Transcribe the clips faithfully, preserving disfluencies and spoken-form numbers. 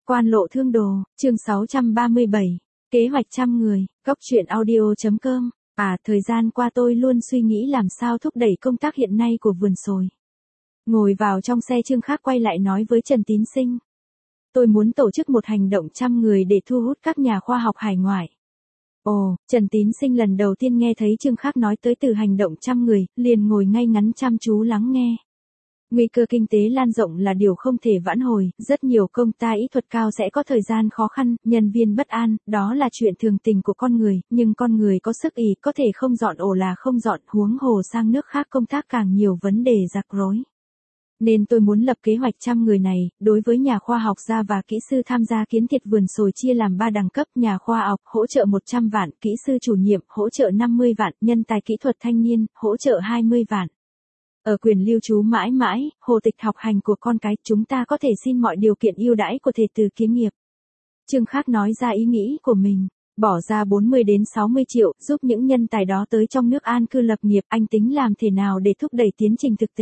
Quan lộ thương đồ, chương sáu trăm ba mươi bảy, kế hoạch trăm người, góc truyện audio.com. À, thời gian qua tôi luôn suy nghĩ làm sao thúc đẩy công tác hiện nay của vườn sồi. Ngồi vào trong xe Trương Khác quay lại nói với Trần Tín Sinh. Tôi muốn tổ chức một hành động trăm người để thu hút các nhà khoa học hải ngoại. Ồ, Trần Tín Sinh lần đầu tiên nghe thấy Trương Khác nói tới từ hành động trăm người, liền ngồi ngay ngắn chăm chú lắng nghe. Nguy cơ kinh tế lan rộng là điều không thể vãn hồi, rất nhiều công ta kỹ thuật cao sẽ có thời gian khó khăn, nhân viên bất an, đó là chuyện thường tình của con người, nhưng con người có sức ỷ, có thể không dọn ổ là không dọn, huống hồ sang nước khác công tác càng nhiều vấn đề rắc rối. Nên tôi muốn lập kế hoạch trăm người này, đối với nhà khoa học gia và kỹ sư tham gia kiến thiết vườn sồi chia làm ba đẳng cấp, nhà khoa học hỗ trợ một trăm vạn, kỹ sư chủ nhiệm hỗ trợ năm mươi vạn, nhân tài kỹ thuật thanh niên hỗ trợ hai mươi vạn. Ở quyền lưu trú mãi mãi, hồ tịch học hành của con cái, chúng ta có thể xin mọi điều kiện ưu đãi của thể từ kiến nghiệp. Trương Khác nói ra ý nghĩ của mình, bỏ ra bốn mươi đến sáu mươi triệu, giúp những nhân tài đó tới trong nước an cư lập nghiệp, anh tính làm thế nào để thúc đẩy tiến trình thực tế.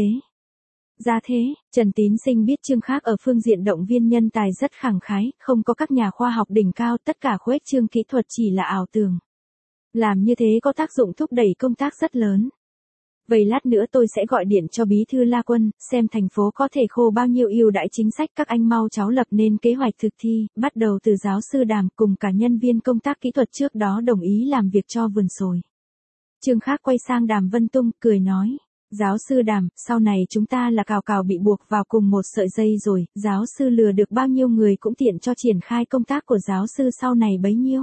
Ra thế, Trần Tín Sinh biết Trương Khác ở phương diện động viên nhân tài rất khẳng khái, không có các nhà khoa học đỉnh cao, tất cả khuếch trương kỹ thuật chỉ là ảo tưởng. Làm như thế có tác dụng thúc đẩy công tác rất lớn. Vậy lát nữa tôi sẽ gọi điện cho bí thư La Quân, xem thành phố có thể khô bao nhiêu ưu đãi chính sách, các anh mau chóng lập nên kế hoạch thực thi, bắt đầu từ giáo sư Đàm cùng cả nhân viên công tác kỹ thuật trước đó đồng ý làm việc cho vườn sồi. Trương Khác quay sang Đàm Vân Tung, cười nói, giáo sư Đàm, sau này chúng ta là cào cào bị buộc vào cùng một sợi dây rồi, giáo sư lừa được bao nhiêu người cũng tiện cho triển khai công tác của giáo sư sau này bấy nhiêu.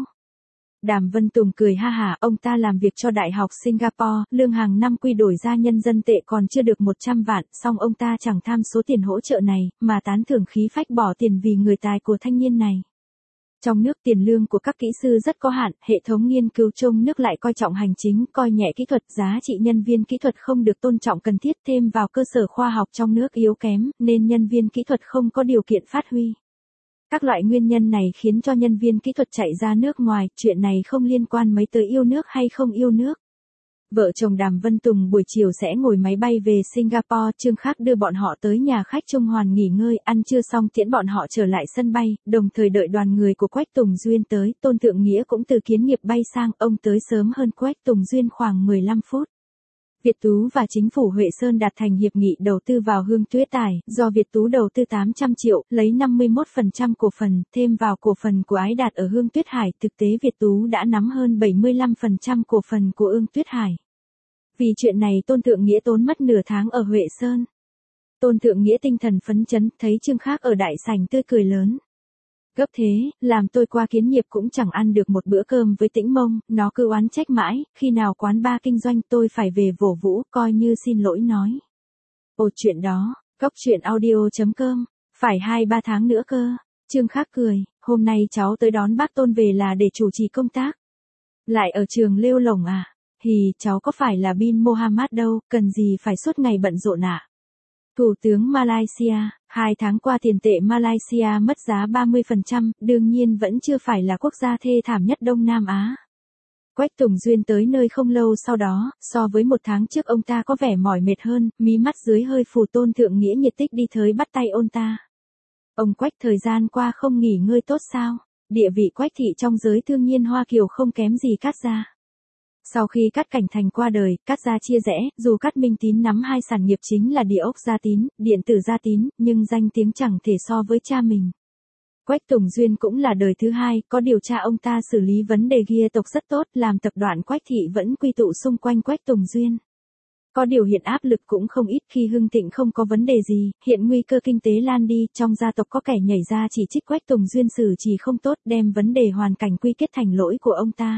Đàm Vân Tùng cười ha hả, ông ta làm việc cho Đại học Singapore, lương hàng năm quy đổi ra nhân dân tệ còn chưa được một trăm vạn, song ông ta chẳng tham số tiền hỗ trợ này, mà tán thưởng khí phách bỏ tiền vì người tài của thanh niên này. Trong nước tiền lương của các kỹ sư rất có hạn, hệ thống nghiên cứu trong nước lại coi trọng hành chính, coi nhẹ kỹ thuật, giá trị nhân viên kỹ thuật không được tôn trọng cần thiết, thêm vào cơ sở khoa học trong nước yếu kém, nên nhân viên kỹ thuật không có điều kiện phát huy. Các loại nguyên nhân này khiến cho nhân viên kỹ thuật chạy ra nước ngoài, chuyện này không liên quan mấy tới yêu nước hay không yêu nước. Vợ chồng Đàm Vân Tùng buổi chiều sẽ ngồi máy bay về Singapore, Trương Khác đưa bọn họ tới nhà khách Trung Hoàn nghỉ ngơi, ăn trưa xong tiễn bọn họ trở lại sân bay, đồng thời đợi đoàn người của Quách Tùng Duyên tới, Tôn Thượng Nghĩa cũng từ kiến nghiệp bay sang, ông tới sớm hơn Quách Tùng Duyên khoảng mười lăm phút. Việt Tú và chính phủ Huệ Sơn đạt thành hiệp nghị đầu tư vào Hương Tuyết Tài, do Việt Tú đầu tư tám trăm triệu, lấy năm mươi mốt phần trăm cổ phần, thêm vào cổ phần của Ái Đạt ở Hương Tuyết Hải, thực tế Việt Tú đã nắm hơn bảy mươi lăm phần trăm cổ phần của Hương Tuyết Hải. Vì chuyện này Tôn Thượng Nghĩa tốn mất nửa tháng ở Huệ Sơn. Tôn Thượng Nghĩa tinh thần phấn chấn, thấy Trương Khác ở đại sảnh tươi cười lớn. Gấp thế, làm tôi qua kiến nghiệp cũng chẳng ăn được một bữa cơm với Tĩnh Mông, nó cứ oán trách mãi, khi nào quán ba kinh doanh tôi phải về vỗ vũ, coi như xin lỗi nói. Ồ chuyện đó, góc truyện audio.com, phải hai ba tháng nữa cơ. Trương Khác cười, hôm nay cháu tới đón bác Tôn về là để chủ trì công tác. Lại ở trường lêu lổng à? Hì, cháu có phải là Bin Mohammed đâu, cần gì phải suốt ngày bận rộn ạ? À? Thủ tướng Malaysia, hai tháng qua tiền tệ Malaysia mất giá ba mươi phần trăm, đương nhiên vẫn chưa phải là quốc gia thê thảm nhất Đông Nam Á. Quách Tùng Duyên tới nơi không lâu sau đó, so với một tháng trước ông ta có vẻ mỏi mệt hơn, mí mắt dưới hơi phù. Tôn Thượng Nghĩa nhiệt tích đi tới bắt tay ông ta. Ông Quách thời gian qua không nghỉ ngơi tốt sao? Địa vị Quách thị trong giới thương nhiên Hoa Kiều không kém gì Cát Gia. Sau khi Cát Cảnh Thành qua đời, Cát Gia chia rẽ, dù Cát Minh Tín nắm hai sản nghiệp chính là địa ốc Gia Tín, điện tử Gia Tín, nhưng danh tiếng chẳng thể so với cha mình. Quách Tùng Duyên cũng là đời thứ hai, có điều cha ông ta xử lý vấn đề ghi tộc rất tốt, làm tập đoàn Quách thị vẫn quy tụ xung quanh Quách Tùng Duyên. Có điều hiện áp lực cũng không ít, khi hưng thịnh không có vấn đề gì, hiện nguy cơ kinh tế lan đi, trong gia tộc có kẻ nhảy ra chỉ trích Quách Tùng Duyên xử trì không tốt, đem vấn đề hoàn cảnh quy kết thành lỗi của ông ta.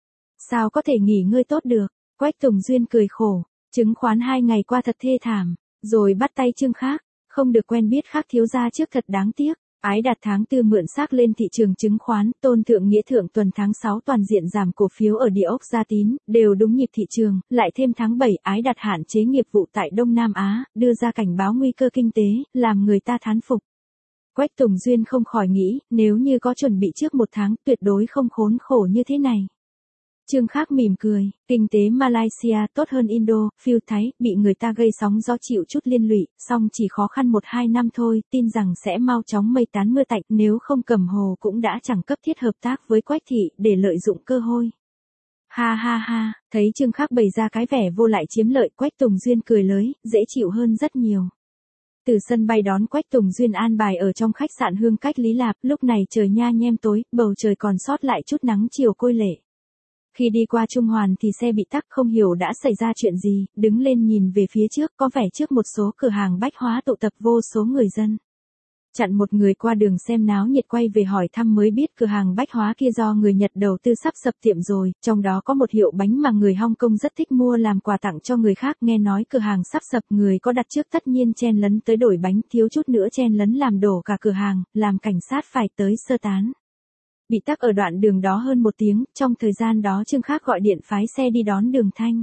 Sao có thể nghỉ ngơi tốt được? Quách Tùng Duyên cười khổ, chứng khoán hai ngày qua thật thê thảm, rồi bắt tay Trương Khác, không được quen biết Khác thiếu gia trước thật đáng tiếc. Ái Đạt tháng tư mượn xác lên thị trường chứng khoán, Tôn Thượng Nghĩa thượng tuần tháng sáu toàn diện giảm cổ phiếu ở địa ốc Gia Tín, đều đúng nhịp thị trường, lại thêm tháng bảy Ái Đạt hạn chế nghiệp vụ tại Đông Nam Á, đưa ra cảnh báo nguy cơ kinh tế, làm người ta thán phục. Quách Tùng Duyên không khỏi nghĩ, nếu như có chuẩn bị trước một tháng, tuyệt đối không khốn khổ như thế này. Trương Khác mỉm cười, kinh tế Malaysia tốt hơn Indo, phiêu Thái, bị người ta gây sóng gió chịu chút liên lụy, song chỉ khó khăn một hai năm thôi, tin rằng sẽ mau chóng mây tán mưa tạnh, nếu không Cẩm Hồ cũng đã chẳng cấp thiết hợp tác với Quách thị để lợi dụng cơ hội. Ha ha ha, thấy Trương Khác bày ra cái vẻ vô lại chiếm lợi, Quách Tùng Duyên cười lới, dễ chịu hơn rất nhiều. Từ sân bay đón Quách Tùng Duyên an bài ở trong khách sạn Hương Cách Lý Lạp, lúc này trời nha nhem tối, bầu trời còn sót lại chút nắng chiều côi lệ. Khi đi qua Trung Hoàn thì xe bị tắc, không hiểu đã xảy ra chuyện gì, đứng lên nhìn về phía trước, có vẻ trước một số cửa hàng bách hóa tụ tập vô số người dân. Chặn một người qua đường xem náo nhiệt quay về hỏi thăm mới biết cửa hàng bách hóa kia do người Nhật đầu tư sắp sập tiệm rồi, trong đó có một hiệu bánh mà người Hong Kong rất thích mua làm quà tặng cho người khác, nghe nói cửa hàng sắp sập, người có đặt trước tất nhiên chen lấn tới đổi bánh, thiếu chút nữa chen lấn làm đổ cả cửa hàng, làm cảnh sát phải tới sơ tán. Bị tắc ở đoạn đường đó hơn một tiếng, trong thời gian đó Trương Khác gọi điện phái xe đi đón Đường Thanh.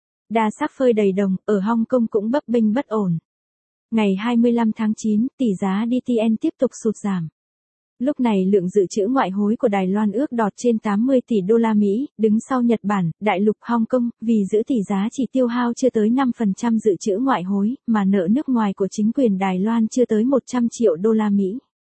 Đa sắc phơi đầy đồng, ở Hong Kong cũng bấp bênh bất ổn. Ngày hai mươi lăm tháng chín, tỷ giá đê tê en tiếp tục sụt giảm. Lúc này lượng dự trữ ngoại hối của Đài Loan ước đọt trên tám mươi tỷ đô la Mỹ, đứng sau Nhật Bản, Đại lục Hong Kong, vì giữ tỷ giá chỉ tiêu hao chưa tới năm phần trăm dự trữ ngoại hối, mà nợ nước ngoài của chính quyền Đài Loan chưa tới một trăm triệu đô la Mỹ.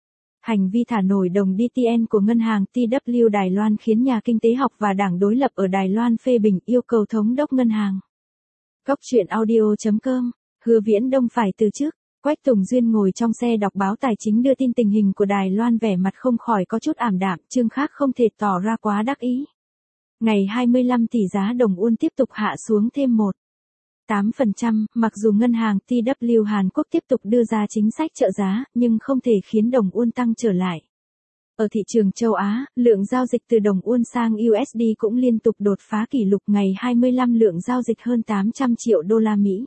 Hành vi thả nổi đồng đê tê en của ngân hàng tê vê Đài Loan khiến nhà kinh tế học và đảng đối lập ở Đài Loan phê bình, yêu cầu thống đốc ngân hàng. Góc truyện audio chấm com, Hứa Viễn Đông phải từ chức. Quách Tùng Duyên ngồi trong xe đọc báo tài chính đưa tin tình hình của Đài Loan, vẻ mặt không khỏi có chút ảm đạm, Trương Khác không thể tỏ ra quá đắc ý. Ngày hai mươi lăm tỷ giá đồng won tiếp tục hạ xuống thêm một phẩy tám phần trăm, mặc dù ngân hàng tê vê Hàn Quốc tiếp tục đưa ra chính sách trợ giá, nhưng không thể khiến đồng won tăng trở lại. Ở thị trường châu Á, lượng giao dịch từ đồng won sang u ét đê cũng liên tục đột phá kỷ lục, ngày hai mươi lăm lượng giao dịch hơn tám trăm triệu đô la Mỹ.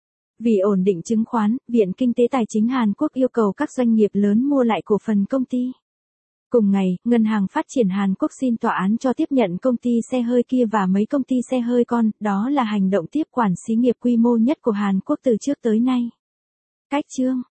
Vì ổn định chứng khoán, Viện Kinh tế Tài chính Hàn Quốc yêu cầu các doanh nghiệp lớn mua lại cổ phần công ty. Cùng ngày, Ngân hàng Phát triển Hàn Quốc xin tòa án cho tiếp nhận công ty xe hơi kia và mấy công ty xe hơi con, đó là hành động tiếp quản xí nghiệp quy mô nhất của Hàn Quốc từ trước tới nay. Cách chương